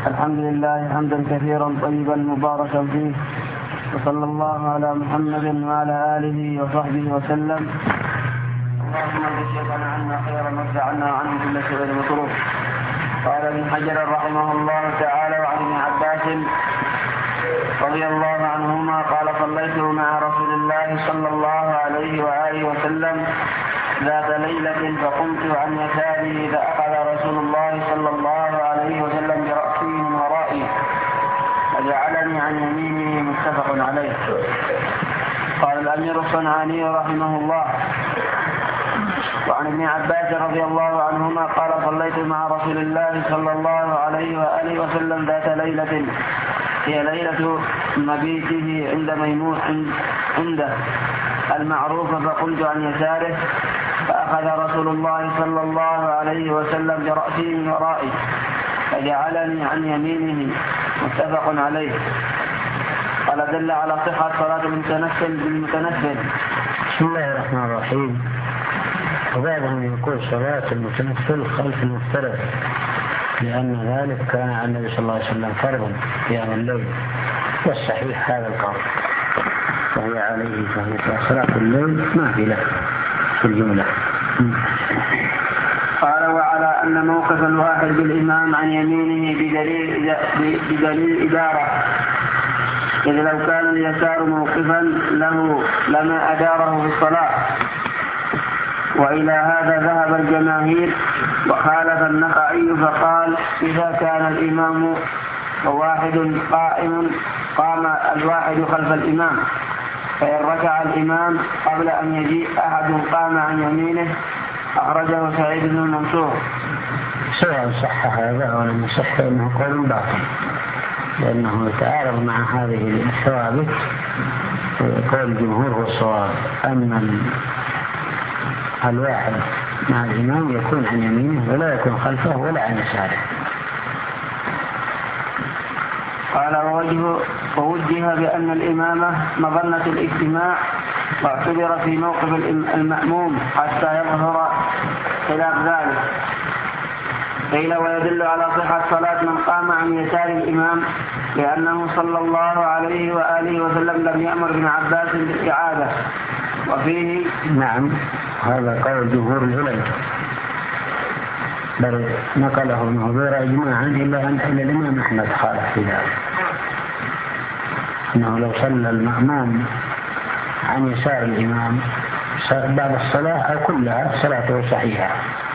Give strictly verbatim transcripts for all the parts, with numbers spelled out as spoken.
الحمد لله حمدا كثيرا طيبا مباركا فيه، وصلى الله على محمد وعلى آله وصحبه وسلم. اللهم اجعلنا عنا خيرا وادفعنا عنه كل شر مكروه. قال ابن حجر رحمه الله تعالى: وعن ابن عباس رضي الله عنهما قال: صليت مع رسول الله صلى الله عليه وآله وسلم ذات ليلة فقمت عن يساري فأخذ رسول الله صلى الله عليه وسلم برأسي من ورائي فجعلني عن يمينه، متفق عليه. قال الأمير الصنعاني رحمه الله: وعن ابن عباس رضي الله عنهما قال: صليت مع رسول الله صلى الله عليه وآله وسلم ذات ليلة هي ليلة مبيته عند ميمون عنده المعروف، فقمت عن يساره فأخذ رسول الله صلى الله عليه وسلم برأسي من ورائي فجعلني عن يمينه، متفق عليه. قال: دل على صحة صلاة المتنفل بالمتنفل. بسم الله الرحمن الرحيم. وبعضهم يقول صلاة المتنفل خلف المفترض، لأن ذلك كان عن النبي صلى الله عليه وسلم فرضا قيام الليل، والصحيح هذا القول، وهي عليه فهي صلاة الليل ما في له في الجملة. قال: وعلى أن موقف الواحد بالإمام عن يمينه بدليل, بدليل إدارة، إذ لو كان اليسار موقفا له لما أداره في الصلاة. وإلى هذا ذهب الجماهير، وخالف النخعي فقال: إذا كان الإمام وواحد قائم قام الواحد خلف الإمام، فإن ركع الإمام قبل أن يجيء أحد قام عن يمينه. أخرجه سعيد بن منصور. سواء صح هذا أو لم يصح فإنه قول باطل، لأنه يتعارض مع هذه الثوابت. قول الجمهور هو الصواب، أن الواحد مع الإمام يكون عن يمينه ولا يكون خلفه ولا عن يساره. قال: ووجه ووجه بأن الإمامة مظنة الاجتماع، واعتبر في موقف المأموم حتى يظهر خلاف ذلك. قيل: ويدل على صحة صلاة من قام عن يسار الإمام، لأنه صلى الله عليه وآله وسلم لم يأمر ابن عباس بالإعادة. وفيه نعم هذا قول جمهور العلماء، بل نقله ابن هبيرة إجماعا إلا أن الإمام أحمد خالف في ذلك، أنه لو صلى المأموم عن يسار الإمام بعد الصلاة أو كلها صلاته صحيحة،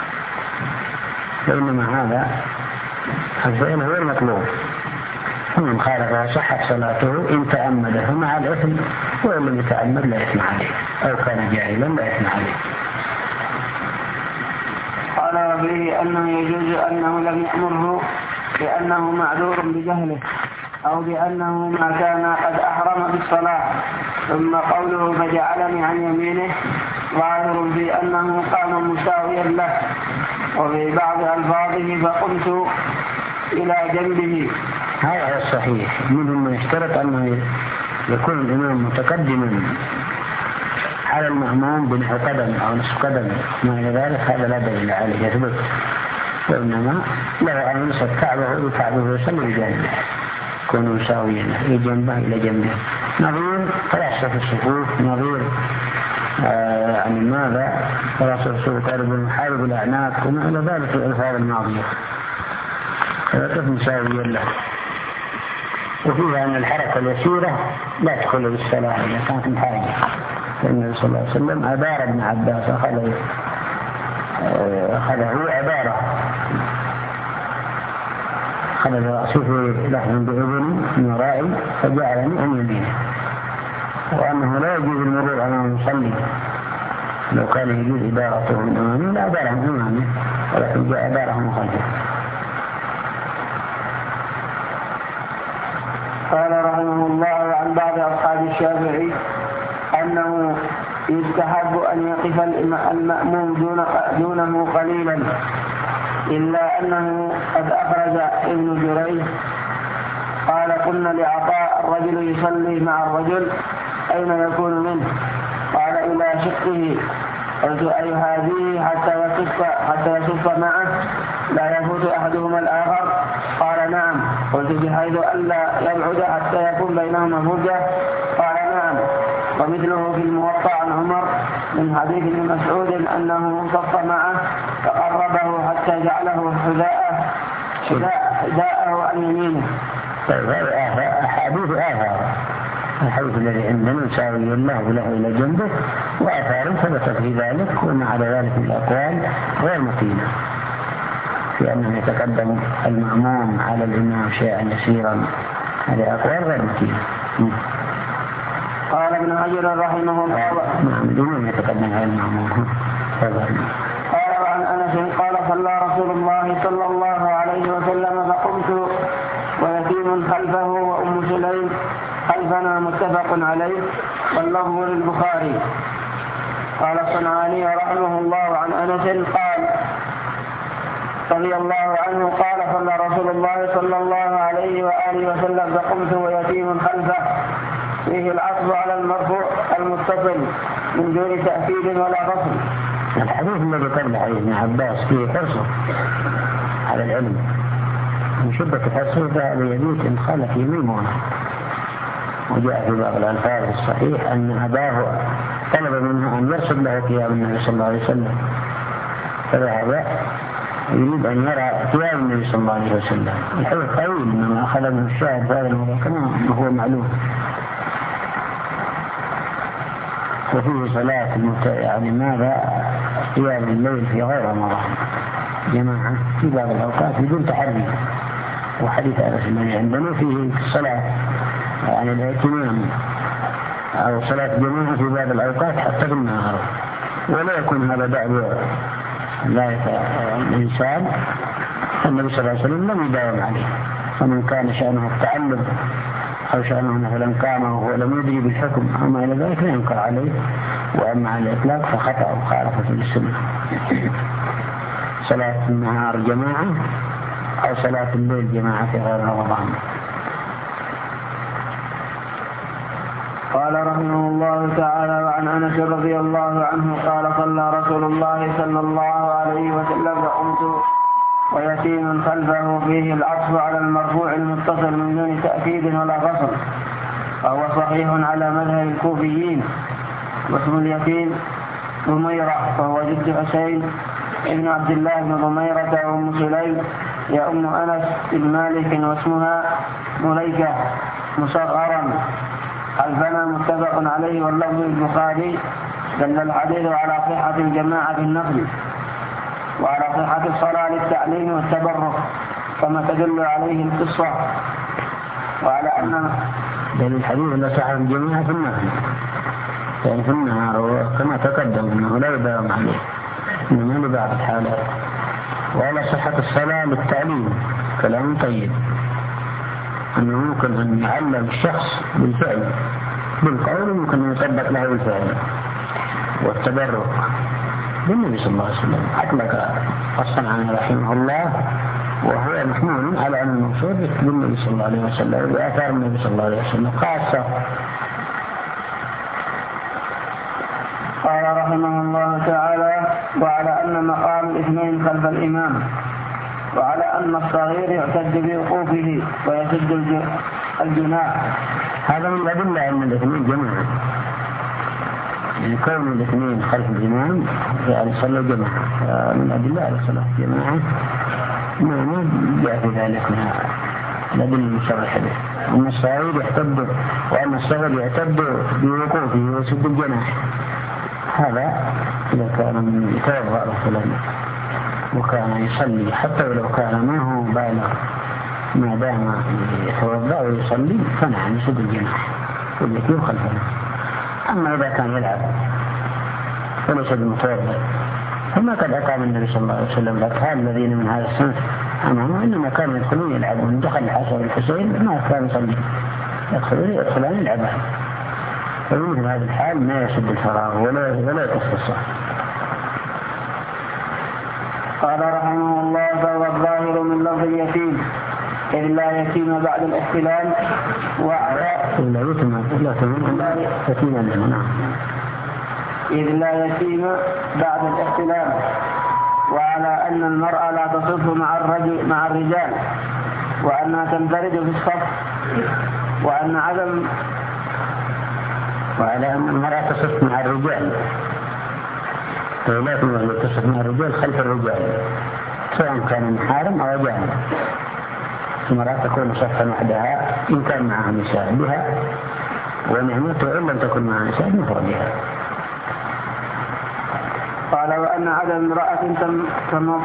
بينما هذا الفعل هو المطلوب. ومن خالف صحت صلاته إن تأمده مع الإثم، وإن لم يتأمد لا إثم عليه، أو كان جاهلا لا إثم عليه. قال به أنه يجوز أنه لم يأمره لأنه معذور بجهله، أو بأنه ما كان قد أحرم بالصلاة. ثم قوله فجعلني عن يمينه ظاهر في أنه قام مساويا له، وفي بعض ألفاظه فقمت إلى جنبه. هذا الصحيح. منهم من يشترط أنه يكون الإمام متقدما على المأموم بنحو قدم أو نصف قدم، ما إلى ذلك هذا لا دليل عليه يثبت، وإنما له أن ينصب كعبه وكعبه يصلي بجانبه، يكون مساويا إلى جنبه إلى جنبه، نظير تلاصف الصفوف، نظير آه يعني ماذا تلاصف الصفوف قارب المحارب والأعناق وما إلى ذلك الألفاظ الماضية، فيقف مساويا له. وفيها أن الحركة اليسيرة لا تدخل بالصلاة إذا كانت محرجة، فالنبي صلى الله عليه وسلم أدار ابن عباس، أخذه أخذه عبارة، أخذ رأسه لحم بأذن من ورائي فجعلني عن يمينه، وأنه لا يجوز المرور أمام المصلي، لو كان يجوز إدارته من أمامه لا أداره من أمامه، ولكن جاء أداره من خلفه. قال رحمه الله: عن بعض أصحاب الشافعي أنه يستحب أن يقف المأموم دون دونه قليلا، إلا أنه قد أخرج ابن جريج قال: قلنا لعطاء الرجل يصلي مع الرجل أين يكون منه؟ قال: إلى شقه. قلت: أي هذه حتى يصف حتى يصف معه؟ لا يفوت أحدهما الآخر؟ قال نعم. قلت بحيث ألا يبعد حتى يكون بينهما فرجة؟ قال نعم. ومثله في الموطأ عن عمر من حديث ابن مسعود أنه صف معه فقربه حتى جعله حذاءه حذاءه عن يمينه. أحاديث آثار الحديث الذي عندنا ساوي الله له إلى جنبه وآثار ثبت في ذلك، وما على ذلك من الأقوال غير متينة في أنه يتقدم المأموم على الإمام شيئا يسيرا، هذه أقوال غير متينة. قال ابن حجر رحمه الله نعم دون يتقدم على المأموم. قال وعن أنس قال صلى رسول الله صلى الله عليه وسلم فقمت ويتيم خلفه وأم سليم خلفنا متفق عليه واللفظ للبخاري. قال الصنعاني رحمه الله عن أنس قال رضي الله عنه قال صلى رسول الله صلى الله عليه وآله وسلم فقمت ويتيم خلفه فيه العطف على المرفوع المتصل من دون تأكيد ولا فصل. الحديث الذي قبل حديث ابن عباس فيه حرصه على العلم من شدة حرصه فهذا يبيت إن خالف يميمونه. وجاء في بعض الألفاظ الصحيح أن أباه طلب منه أن يرسل له ثياب النبي صلى الله عليه وسلم، فذهب يريد أن يرى ثياب النبي صلى الله عليه وسلم. الحديث طويل إنما أخذ منه الشاهد في هذا الموضوع كما هو معلوم. وفيه صلاة يعني ماذا قيام الليل في غير رمضان جماعة في بعض الأوقات بدون تحري. وحديث أنس الذي عندنا فيه الصلاة يعني الاهتمام أو صلاة جماعة في بعض الأوقات حتى في النهار، ولا يكون هذا دعوة ذلك الإنسان. النبي صلى الله عليه وسلم لم يداوم عليه، فمن كان شأنه التعلم أو شأنه مثلا قامه ولم يدري بالحكم أما إلى ذلك لا ينكر عليه. وأما على الإطلاق فخطأ وخالفة للسنة. صلاة النهار جماعة أو صلاة الليل جماعة في غير رمضان. قال رحمه الله تعالى وعن أنس رضي الله عنه قال صلى رسول الله صلى الله عليه وسلم فقمت ويتيم خلفه فيه العطف على المرفوع المتصل من دون تأكيد ولا فصل، وهو صحيح على مذهب الكوفيين. واسم اليتيم ضميرة فهو جد حسين ابن عبد الله بن ضميرة وأم سليم يا أم أنس بن مالك واسمها مليكة مصغرا خلفنا متفق عليه واللفظ البخاري. دل الحديث على صحة الجماعة في النفل وعلى صحة الصلاة للتعليم والتبرك كما تدل عليه القصة، وعلى أن دل الحديث على صحة الجماعة في النفل يعني في النهار كما تقدم أنه لا يداوم عليه إنما لبعض الحالات. وعلى صحة الصلاة للتعليم كلام طيب أنه ممكن أن يعلم الشخص بالفعل بالقول ممكن أن يطبق له بالفعل. والتبرك بالنبي صلى الله عليه وسلم أطلق الصنعاني رحمه الله وهو محمول على أن المقصود بالنبي صلى الله عليه وسلم وآثار النبي صلى الله عليه وسلم خاصة. قال رحمه الله تعالى وعلى أن مقام الاثنين خلف الإمام، وعلى أن الصغير يعتد بوقوفه ويسد الجناح. هذا من الأدلة أن الاثنين جماعة يعني كون الاثنين خلف الإمام يعني صلى جماعة من أدلة على صلاة جماعة ما جاء في ذلك من الأدلة المشرحة به. أن الصغير يعتد وأن الصغير يعتد بوقوفه ويسد الجناح. هذا إذا كان يتوضأ مثلا وكان يصلي حتى ولو كان ما هو بالغ ما دام يتوضأ ويصلي فنعم يسد الجناح والتي خلفنا. أما إذا كان يلعب وليس بمتوضأ فما قد أقام النبي صلى الله عليه وسلم الأطفال الذين من هذا الصنف أمامه إنما كانوا يدخلون يلعبون. دخل الحسن والحسين ما كان يصلي يدخلون يدخلون يلعبون. فمثل هذا الحال ما يسد الفراغ ولا ولا يتصل. قال رحمه الله فهو الظاهر من لفظ اليتيم إذ لا يتيم بعد الاحتلال وعلى إلا يتم إلا يتيم إذ لا يتيم بعد الاحتلال وعلى أن المرأة لا تصف مع الرجل مع الرجال، وأنها تندرج في الصف، وأن عدم وعلى أن المرأة تصف مع الرجال، ولكن وهي تصف مع الرجال خلف الرجال سواء كان محارم أو أجانب. المرأة تكون صفا وحدها إن كان معها نساء بها ونعمته، إن لم تكن معها نساء مفردها. قال وأن عدم امرأة تنضم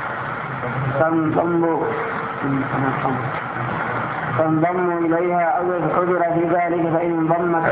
تنضم إليها أو عذر في ذلك فإن انضمت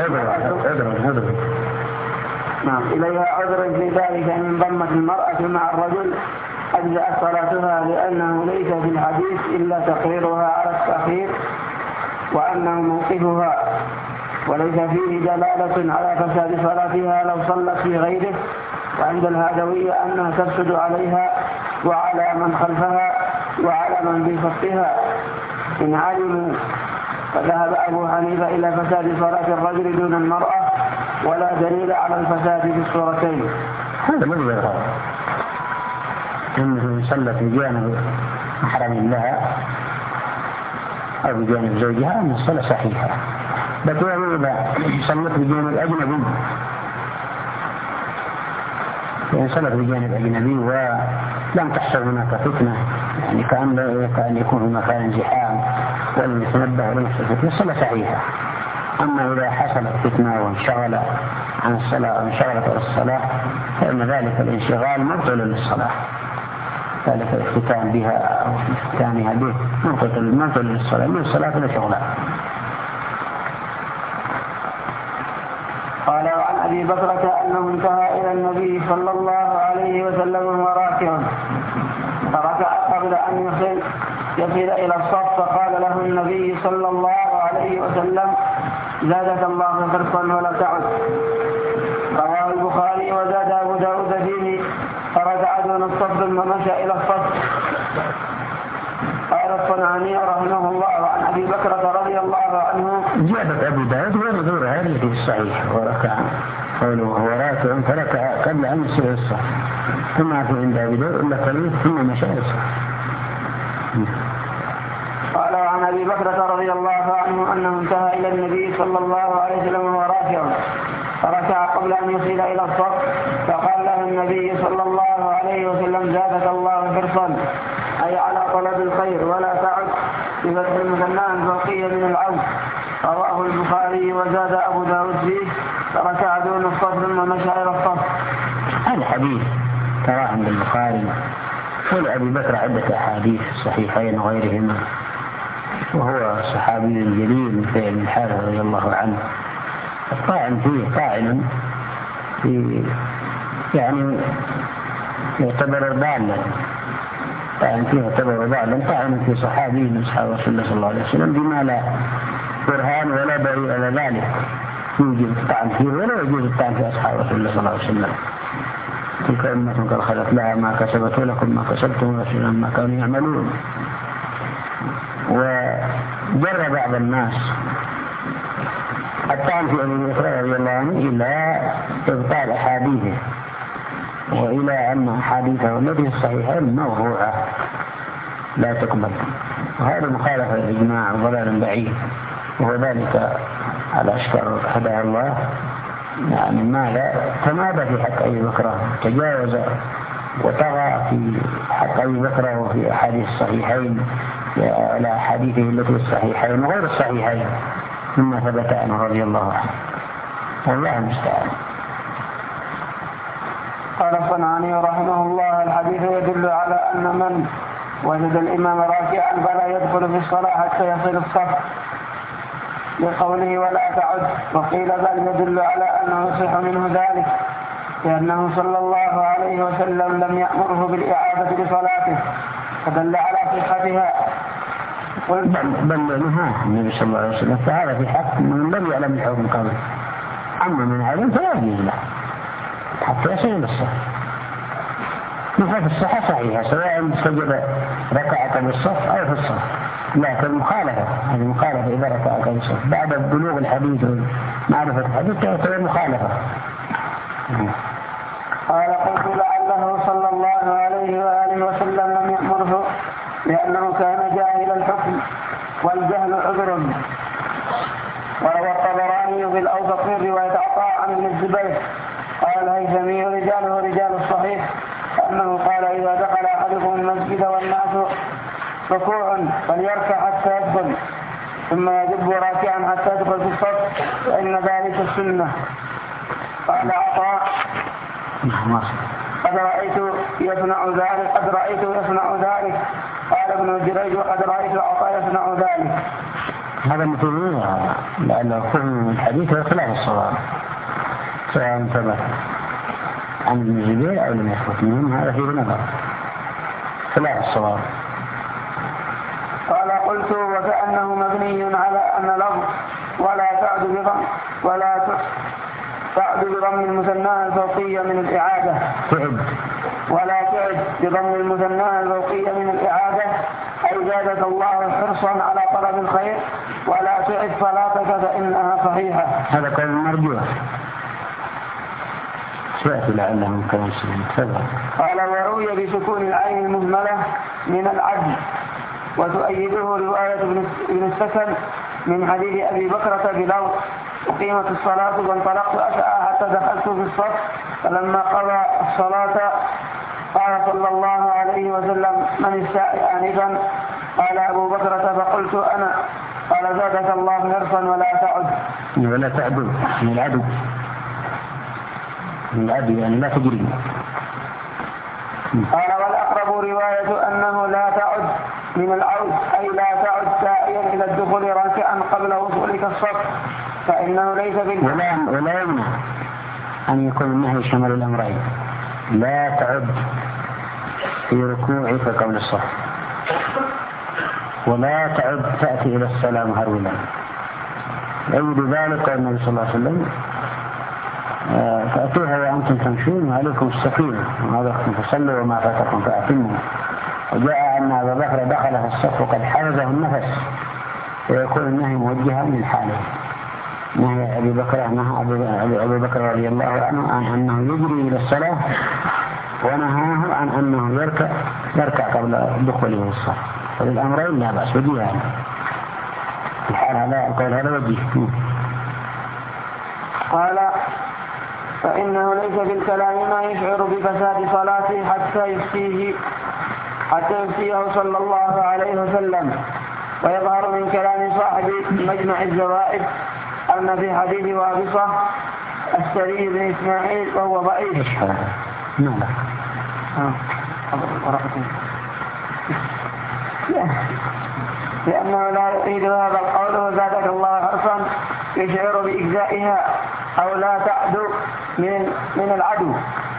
نعم إليها عذر في ذلك فإن انضمت المرأة مع الرجل أجزأت صلاتها، لأنه ليس في الحديث إلا تقريرها على التأخير وأنه موقفها، وليس فيه دلالة على فساد صلاتها لو صلت في غيره. وعند الهادوية أنها تفسد عليها وعلى من خلفها وعلى من في صفها إن علموا. فذهب أبو حنيفة إلى فساد صلاة الرجل دون المرأة، ولا دليل على الفساد في الصورتين. هذا من يظهر أنه صلت بجانب محرم لها أو بجانب زوجها أن الصلاة صحيحة، لكن إذا صلت بجانب أجنبي يعني صلت بجانب أجنبي ولم تحصل هناك فتنة، يعني كأن كأن يكون في مكان زحام ولم يتنبه ولم يحصل فتنة، الصلاة صحيحة. أما إذا حصلت فتنة وانشغل عن الصلاة وانشغلت عن الصلاة فإن ذلك الانشغال مبطل للصلاة، ذلك الافتتان بها أو افتتانها به مبطل للصلاة، من الصلاة لا شغلها. قال عن أبي بكرة أنه انتهى إلى النبي صلى الله عليه وسلم وهو راكع، فركع قبل أن يصل يصل إلى الصف، فقال له النبي صلى الله عليه وسلم زادك الله فرقا ولا تعد. رواه البخاري وزاد أبو داود فيه فركع دون الصف ثم مشى إلى الصف. قال الصنعاني رحمه الله عن أبي بكرة رضي الله عنه زيادة أبو داود ونظور هذه في الصحيح، وركع قوله وهو راكع فركع قبل أن يصل إلى الصف، ثم في عند أبي داود إلا قليل ثم مشى إلى الصف. قال عن أبي بكرة رضي الله عنه أنه انتهى إلى النبي صلى الله عليه وسلم وهو راكع، فركع قبل أن يصل إلى الصف، فقال له النبي صلى الله عليه وسلم زادك الله حرصا، أي على طلب الخير ولا تعد، بفتح المثنى الفوقية من العود. رواه البخاري وزاد أبو داود فيه فركع دون الصف ثم مشى إلى الصف. هذا الحديث تراه عند البخاري ولأبي بكر عدة أحاديث صحيحين وغيرهما، وهو صحابي جليل من فعل الحارث رضي الله عنه، الطاعن فيه طاعنا في يعني يعتبر ضالا، طاعن فيه يعتبر ضالا، طاعنا في صحابي من أصحاب رسول الله صلى الله عليه وسلم بما لا برهان ولا دليل على ذلك يوجد الطعن فيه ولا يجوز الطعن في أصحاب رسول الله صلى الله عليه وسلم. تلك أمة قد خلت لها ما كسبت ولكم ما كسبتم ورسولنا ما كانوا يعملون. وجر بعض الناس الطعن في أبي بكر رضي الله عنه إلى إبطال أحاديثه وإلى أن أحاديثه التي الصحيحين موضوعة لا تقبل، وهذا مخالفة الإجماع وضلال بعيد، وهو ذلك على أشكر هدى الله يعني ماذا تمادى في حق أبي بكر، تجاوز وطغى في حق أبي بكر وفي أحاديث الصحيحين على أحاديثه التي الصحيحين وغير الصحيحين مما ثبت عنه رضي الله عنه، والله المستعان. قال الصنعاني رحمه الله الحديث يدل على أن من وجد الإمام راكعا فلا يدخل في الصلاة حتى يصل الصف لقوله ولا تعد، وقيل بل يدل على أنه يصح منه ذلك لأنه صلى الله عليه وسلم لم يأمره بالإعادة لصلاته فدل على صحتها. بل نهاه النبي صلى الله عليه وسلم، فهذا في حق من لم يعلم الحكم قبل، أما من علم فلا يجوز له حتى يصل إلى الصف. نحن في الصحة صحيحة سواء سجد ركعة بالصف أو في الصف، لكن مخالفة هذه مخالفة إذا ركعة بالصف بعد بلوغ الحديث ومعرفة الحديث تعتبر مخالفة. قال قلت لعله صلى الله عليه عليه وآله وسلم لم يأمره لأنه كان جاهل الحكم والجهل عذر. وروى الطبراني في الأوسط من رواية عطاء عن ابن الزبير قال الهيثمي رجاله رجال الصحيح أنه قال إذا دخل أحدكم المسجد والناس ركوع فليركع حتى يدخل ثم يجب راكعا حتى يدخل في الصف فإن ذلك السنة. قال عطاء قد رأيت يصنع ذلك قد رأيت يصنع ذلك قال ابن جريج وقد رأيت عطاء يصنع ذلك. هذا مثل لأنه فهم الحديث وخلاف الصواب سواء ثبت عن ابن جبير أو لم يثبت منهم هذا فيه نظر خلاف الصواب. قال قلت وكأنه مبني على أن لفظ ولا تعد بضم ولا تعد بضم المثنى الفوقية من الإعادة ولا تعد بضم المثنى الفوقية من الإعادة أي زادك الله حرصا على طلب الخير ولا تعد صلاتك فإنها صحيحة. هذا كان مرجوع سأت لعله من كلام سليم. قال وروي بسكون العين المهملة من العدل وتؤيده رواية ابن السكن من حديث أبي بكرة بلو أقيمت الصلاة وانطلقت أسعى حتى دخلت في الصف فلما قضى الصلاة قال صلى الله عليه وسلم من السائل آنفا قال أبو بكرة فقلت أنا قال زادك الله حرصا ولا تعد ولا تعد من العدو من العدو يعني لا تجري. قال والأقرب رواية أنه لا تعد من العود أي لا تعد سائيا إلى الدخول راكعا قبل وصولك الصف فإنه ليس بالجنة. ولا, ولا يمنع أن يكون النهي شمل الأمرين لا تعد في ركوعك قبل الصف ولا تعد تأتي إلى السلام هرولا. يجد ذلك النبي صلى الله عليه وسلم فأتوها وأنتم تمشون وعليكم السكينة وما بقتم فصلوا وما فاتكم فأتموا. وجاء أن أبا بكر دخل في الصف وقد حرزه النفس ويكون النهي موجها من حاله. نهي أبي بكر نهى أبي بكر رضي الله عنه عن أنه يجري إلى الصلاة ونهاه عن أنه يركع يركع قبل دخوله الصف. فالأمرين لا بأس وجيها الحال هذا القول هذا وجيه. قال فإنه ليس بالكلام ما يشعر بفساد صلاته حتى يفتيه حتى يفتيه صلى الله عليه وسلم. ويظهر من كلام صاحب مجمع الزوائد أن في حديث وابصة السري بن إسماعيل وهو ضعيف لأنه لا يريد هذا القول وزادك الله حرصا يشعر بإجزائها أو لا تعدو من من العدو.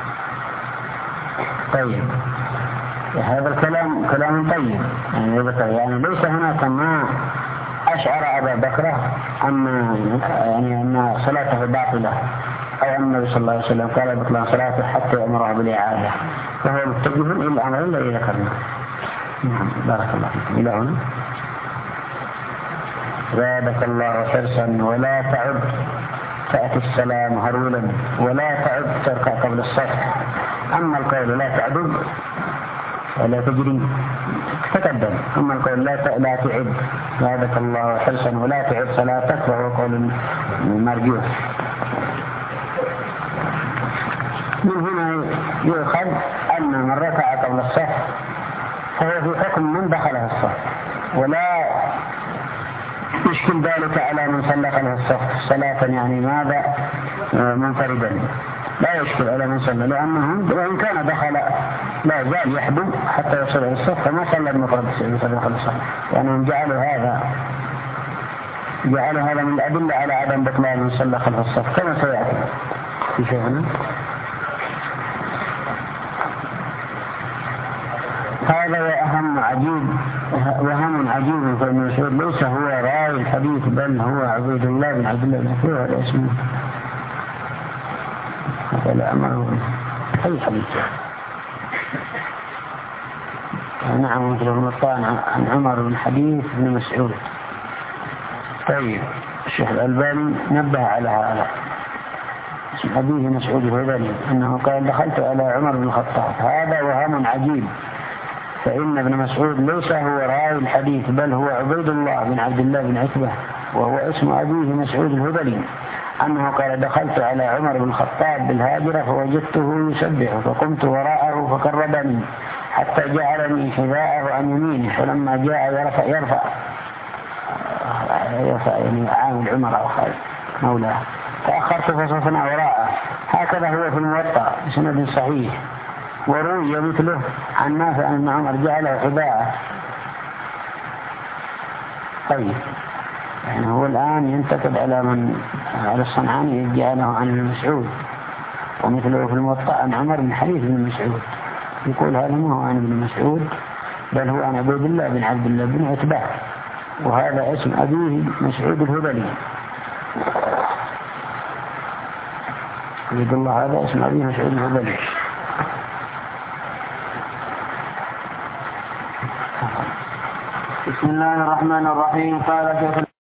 طيب هذا الكلام كلام طيب يعني, يعني ليس هناك ما أشعر أبا بكر أن يعني أن صلاته باطلة أو أن النبي صلى الله عليه وسلم قال بطلان صلاته حتى يأمره بالإعادة فهو متجه إلى الأمر الذي ذكرنا. نعم بارك الله فيكم. إلى هنا زادك الله حرصا ولا تعد تأتي السلام هرولا ولا تعد تركع قبل الصف. أما القول لا تعد ولا تجري تقدم. أما القول لا لا تعد زادك الله حرصا ولا تعد صلاتك فهو قول مرجوح. من هنا يؤخذ أن من ركع قبل الصف فهو في حكم من دخله الصف ولا يشكل ذلك على من صلى له الصف صلاة يعني ماذا منفردا لا يشكل على من صلى لأنه وإن كان دخل لا زال يحدو حتى يصل إلى الصف فما صلى المفرد دخل الصف لأنهم جعلوا هذا جعلوا هذا من الأدلة على عدم بطلان من صلى خلف الصف كما سيأتي في شيء. هذا وأهم عجيب وهم عجيب في المشهور ليس هو راوي الحديث بل هو عبيد الله بن عبد الله بن فيه هذا اسمه. هذا لا أمره أي حديث. نعم مثل المطاعن عن عمر بن حديث بن مسعود. طيب الشيخ الألباني نبه على هذا اسم أبيه مسعود الهذلي أنه قال دخلت على عمر بن الخطاب. هذا وهم عجيب، فإن ابن مسعود ليس هو راوي الحديث بل هو عبيد الله بن عبد الله بن عتبة، وهو اسم أبيه مسعود الهذلي أنه قال دخلت على عمر بن الخطاب بالهاجرة فوجدته يسبح فقمت وراءه فقربني حتى جعلني حذاءه عن يمينه، فلما جاء يرفع يرفع يرفع يعني عامل عمر أو خالد مولاه تأخرت فصفنا وراءه. هكذا هو في الموطأ بسند صحيح، وروي مثله عن نافع أن عمر جعله حذاءه. طيب يعني هو الآن ينتقد على من على الصنعاني جعله عن ابن مسعود، ومثله في الموطأ عن عمر بن حديث بن مسعود يقول هذا ما هو عن ابن مسعود بل هو عن عبيد الله بن عبد الله بن عتبة، وهذا اسم أبيه مسعود الهذلي. عبيد الله هذا اسم أبيه مسعود الهذلي. بسم الله الرحمن الرحيم. قال شيخ